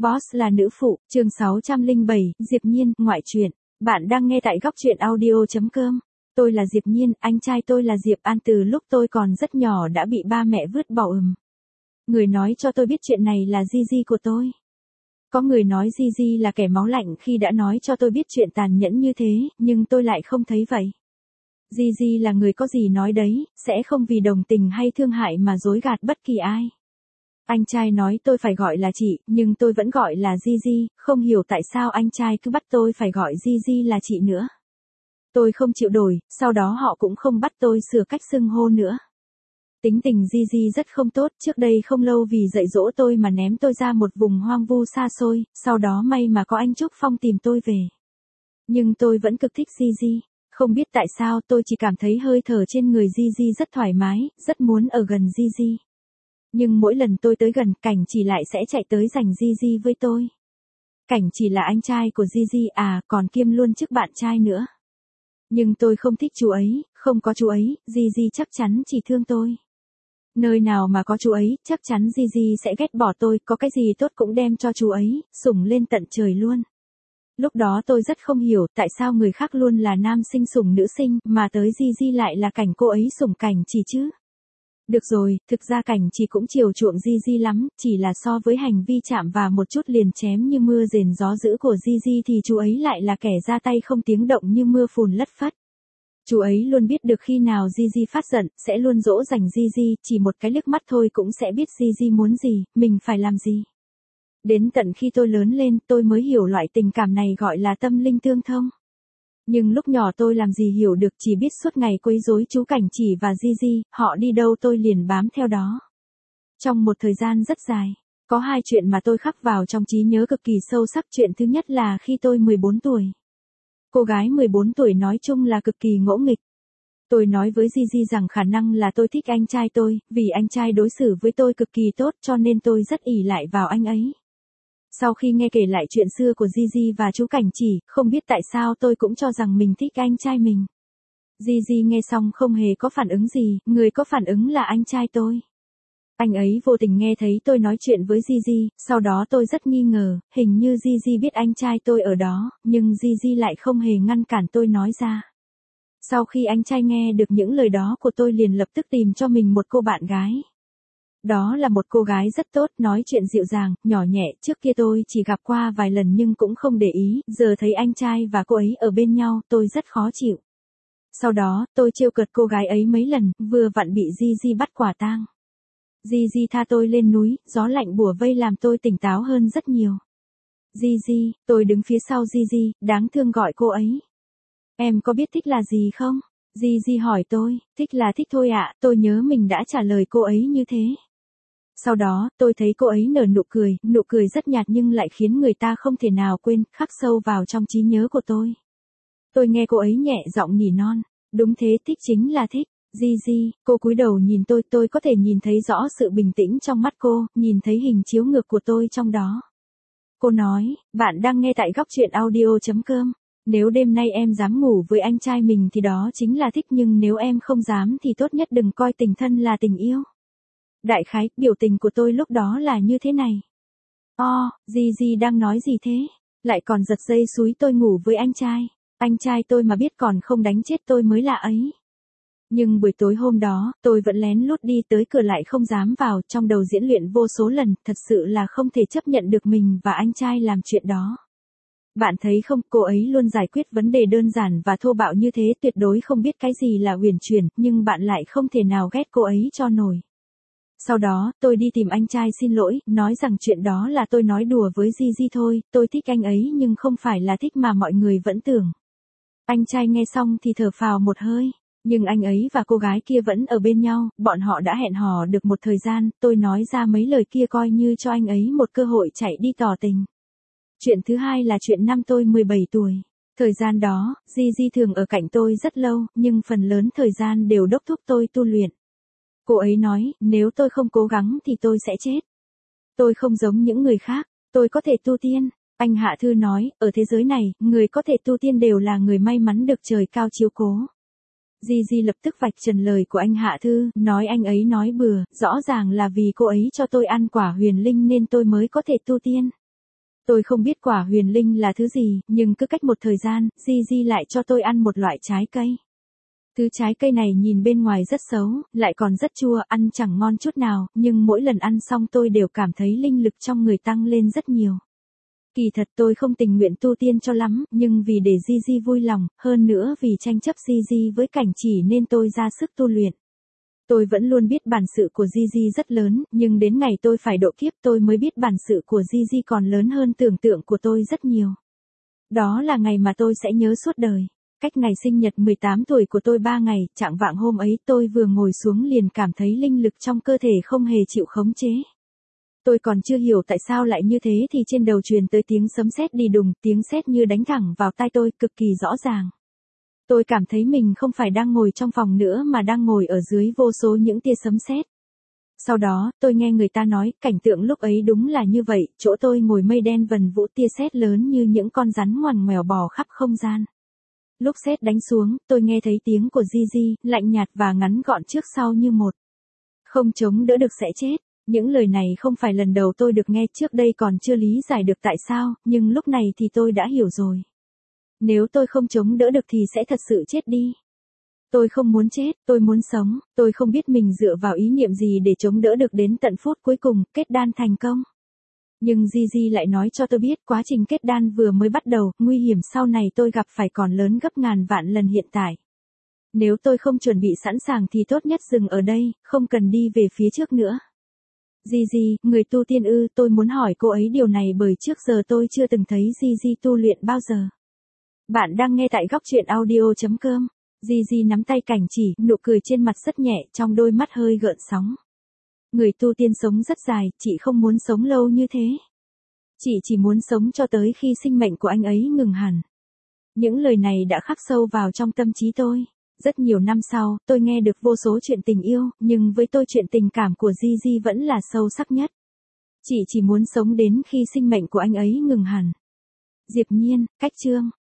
Boss là nữ phụ, chương 607, Diệp Nhiên, ngoại truyện. Bạn đang nghe tại góc truyện audio.com. Tôi là Diệp Nhiên, anh trai tôi là Diệp An, từ lúc tôi còn rất nhỏ đã bị ba mẹ vứt bỏ. Người nói cho tôi biết chuyện này là Gigi của tôi. Có người nói Gigi là kẻ máu lạnh khi đã nói cho tôi biết chuyện tàn nhẫn như thế, nhưng tôi lại không thấy vậy. Gigi là người có gì nói đấy, sẽ không vì đồng tình hay thương hại mà dối gạt bất kỳ ai. Anh trai nói tôi phải gọi là chị, nhưng tôi vẫn gọi là Gigi, không hiểu tại sao anh trai cứ bắt tôi phải gọi Gigi là chị nữa. Tôi không chịu đổi, sau đó họ cũng không bắt tôi sửa cách xưng hô nữa. Tính tình Gigi rất không tốt, trước đây không lâu vì dạy dỗ tôi mà ném tôi ra một vùng hoang vu xa xôi, sau đó may mà có anh Trúc Phong tìm tôi về. Nhưng tôi vẫn cực thích Gigi, không biết tại sao tôi chỉ cảm thấy hơi thở trên người Gigi rất thoải mái, rất muốn ở gần Gigi. Nhưng mỗi lần tôi tới gần, Cảnh Chỉ lại sẽ chạy tới giành Gigi với tôi. Cảnh Chỉ là anh trai của Gigi à, còn kiêm luôn chức bạn trai nữa. Nhưng tôi không thích chú ấy, không có chú ấy, Gigi chắc chắn chỉ thương tôi. Nơi nào mà có chú ấy, chắc chắn Gigi sẽ ghét bỏ tôi, có cái gì tốt cũng đem cho chú ấy, sủng lên tận trời luôn. Lúc đó tôi rất không hiểu tại sao người khác luôn là nam sinh sủng nữ sinh, mà tới Gigi lại là Cảnh cô ấy sủng Cảnh Chỉ chứ. Được rồi, thực ra Cảnh Chỉ cũng chiều chuộng Gigi lắm, chỉ là so với hành vi chạm và một chút liền chém như mưa rền gió dữ của Gigi thì chú ấy lại là kẻ ra tay không tiếng động như mưa phùn lất phất. Chú ấy luôn biết được khi nào Gigi phát giận, sẽ luôn dỗ dành Gigi, chỉ một cái liếc mắt thôi cũng sẽ biết Gigi muốn gì, mình phải làm gì. Đến tận khi tôi lớn lên, tôi mới hiểu loại tình cảm này gọi là tâm linh tương thông. Nhưng lúc nhỏ tôi làm gì hiểu được, chỉ biết suốt ngày quấy rối chú Cảnh Chỉ và Gigi, họ đi đâu tôi liền bám theo đó. Trong một thời gian rất dài, có hai chuyện mà tôi khắc vào trong trí nhớ cực kỳ sâu sắc. Chuyện thứ nhất là khi tôi 14 tuổi. Cô gái 14 tuổi nói chung là cực kỳ ngỗ nghịch. Tôi nói với Gigi rằng khả năng là tôi thích anh trai tôi, vì anh trai đối xử với tôi cực kỳ tốt cho nên tôi rất ỷ lại vào anh ấy. Sau khi nghe kể lại chuyện xưa của Gigi và chú Cảnh Chỉ, không biết tại sao tôi cũng cho rằng mình thích anh trai mình. Gigi nghe xong không hề có phản ứng gì, người có phản ứng là anh trai tôi. Anh ấy vô tình nghe thấy tôi nói chuyện với Gigi, sau đó tôi rất nghi ngờ, hình như Gigi biết anh trai tôi ở đó, nhưng Gigi lại không hề ngăn cản tôi nói ra. Sau khi anh trai nghe được những lời đó của tôi liền lập tức tìm cho mình một cô bạn gái. Đó là một cô gái rất tốt, nói chuyện dịu dàng, nhỏ nhẹ, trước kia tôi chỉ gặp qua vài lần nhưng cũng không để ý, giờ thấy anh trai và cô ấy ở bên nhau, tôi rất khó chịu. Sau đó, tôi trêu cợt cô gái ấy mấy lần, vừa vặn bị Gigi bắt quả tang. Gigi tha tôi lên núi, gió lạnh bủa vây làm tôi tỉnh táo hơn rất nhiều. Gigi, tôi đứng phía sau Gigi, đáng thương gọi cô ấy. Em có biết thích là gì không? Gigi hỏi tôi, thích là thích thôi ạ, tôi nhớ mình đã trả lời cô ấy như thế. Sau đó, tôi thấy cô ấy nở nụ cười rất nhạt nhưng lại khiến người ta không thể nào quên, khắc sâu vào trong trí nhớ của tôi. Tôi nghe cô ấy nhẹ giọng nỉ non, đúng thế, thích chính là thích. Gigi, cô cúi đầu nhìn tôi có thể nhìn thấy rõ sự bình tĩnh trong mắt cô, nhìn thấy hình chiếu ngược của tôi trong đó. Cô nói, bạn đang nghe tại góc truyện audio.com. Nếu đêm nay em dám ngủ với anh trai mình thì đó chính là thích, nhưng nếu em không dám thì tốt nhất đừng coi tình thân là tình yêu. Đại khái, biểu tình của tôi lúc đó là như thế này. Gigi đang nói gì thế? Lại còn giật dây xúi tôi ngủ với anh trai. Anh trai tôi mà biết còn không đánh chết tôi mới lạ ấy. Nhưng buổi tối hôm đó, tôi vẫn lén lút đi tới cửa lại không dám vào, trong đầu diễn luyện vô số lần, thật sự là không thể chấp nhận được mình và anh trai làm chuyện đó. Bạn thấy không, cô ấy luôn giải quyết vấn đề đơn giản và thô bạo như thế, tuyệt đối không biết cái gì là uyển chuyển, nhưng bạn lại không thể nào ghét cô ấy cho nổi. Sau đó, tôi đi tìm anh trai xin lỗi, nói rằng chuyện đó là tôi nói đùa với Gigi thôi, tôi thích anh ấy nhưng không phải là thích mà mọi người vẫn tưởng. Anh trai nghe xong thì thở phào một hơi. Nhưng anh ấy và cô gái kia vẫn ở bên nhau, bọn họ đã hẹn hò được một thời gian, tôi nói ra mấy lời kia coi như cho anh ấy một cơ hội chạy đi tỏ tình. Chuyện thứ hai là chuyện năm tôi 17 tuổi. Thời gian đó, Gigi thường ở cạnh tôi rất lâu, nhưng phần lớn thời gian đều đốc thúc tôi tu luyện. Cô ấy nói, nếu tôi không cố gắng thì tôi sẽ chết. Tôi không giống những người khác, tôi có thể tu tiên. Anh Hạ Thư nói, ở thế giới này, người có thể tu tiên đều là người may mắn được trời cao chiếu cố. Gigi lập tức vạch trần lời của anh Hạ Thư, nói anh ấy nói bừa, rõ ràng là vì cô ấy cho tôi ăn quả huyền linh nên tôi mới có thể tu tiên. Tôi không biết quả huyền linh là thứ gì, nhưng cứ cách một thời gian, Gigi lại cho tôi ăn một loại trái cây. Thứ trái cây này nhìn bên ngoài rất xấu, lại còn rất chua, ăn chẳng ngon chút nào, nhưng mỗi lần ăn xong tôi đều cảm thấy linh lực trong người tăng lên rất nhiều. Kỳ thật tôi không tình nguyện tu tiên cho lắm, nhưng vì để Gigi vui lòng, hơn nữa vì tranh chấp Gigi với cảnh chỉ nên tôi ra sức tu luyện. Tôi vẫn luôn biết bản sự của Gigi rất lớn, nhưng đến ngày tôi phải độ kiếp tôi mới biết bản sự của Gigi còn lớn hơn tưởng tượng của tôi rất nhiều. Đó là ngày mà tôi sẽ nhớ suốt đời. Cách ngày sinh nhật 18 tuổi của tôi 3 ngày, trạng vạng hôm ấy tôi vừa ngồi xuống liền cảm thấy linh lực trong cơ thể không hề chịu khống chế. Tôi còn chưa hiểu tại sao lại như thế thì trên đầu truyền tới tiếng sấm sét đi đùng, tiếng sét như đánh thẳng vào tai tôi, cực kỳ rõ ràng. Tôi cảm thấy mình không phải đang ngồi trong phòng nữa mà đang ngồi ở dưới vô số những tia sấm sét. Sau đó, tôi nghe người ta nói, cảnh tượng lúc ấy đúng là như vậy, chỗ tôi ngồi mây đen vần vũ tia sét lớn như những con rắn ngoằn ngoèo bò khắp không gian. Lúc sét đánh xuống, tôi nghe thấy tiếng của Gigi, lạnh nhạt và ngắn gọn trước sau như một. Không chống đỡ được sẽ chết. Những lời này không phải lần đầu tôi được nghe, trước đây còn chưa lý giải được tại sao, nhưng lúc này thì tôi đã hiểu rồi. Nếu tôi không chống đỡ được thì sẽ thật sự chết đi. Tôi không muốn chết, tôi muốn sống, tôi không biết mình dựa vào ý niệm gì để chống đỡ được đến tận phút cuối cùng, kết đan thành công. Nhưng Gigi lại nói cho tôi biết quá trình kết đan vừa mới bắt đầu, nguy hiểm sau này tôi gặp phải còn lớn gấp ngàn vạn lần hiện tại. Nếu tôi không chuẩn bị sẵn sàng thì tốt nhất dừng ở đây, không cần đi về phía trước nữa. Gigi, người tu tiên ư, tôi muốn hỏi cô ấy điều này bởi trước giờ tôi chưa từng thấy Gigi tu luyện bao giờ. Bạn đang nghe tại góc truyện audio.com. Gigi nắm tay cảnh chỉ, nụ cười trên mặt rất nhẹ, trong đôi mắt hơi gợn sóng. Người tu tiên sống rất dài, chị không muốn sống lâu như thế. Chị chỉ muốn sống cho tới khi sinh mệnh của anh ấy ngừng hẳn. Những lời này đã khắc sâu vào trong tâm trí tôi. Rất nhiều năm sau, tôi nghe được vô số chuyện tình yêu, nhưng với tôi chuyện tình cảm của Gigi vẫn là sâu sắc nhất. Chị chỉ muốn sống đến khi sinh mệnh của anh ấy ngừng hẳn. Diệp Nhiên, cách chương.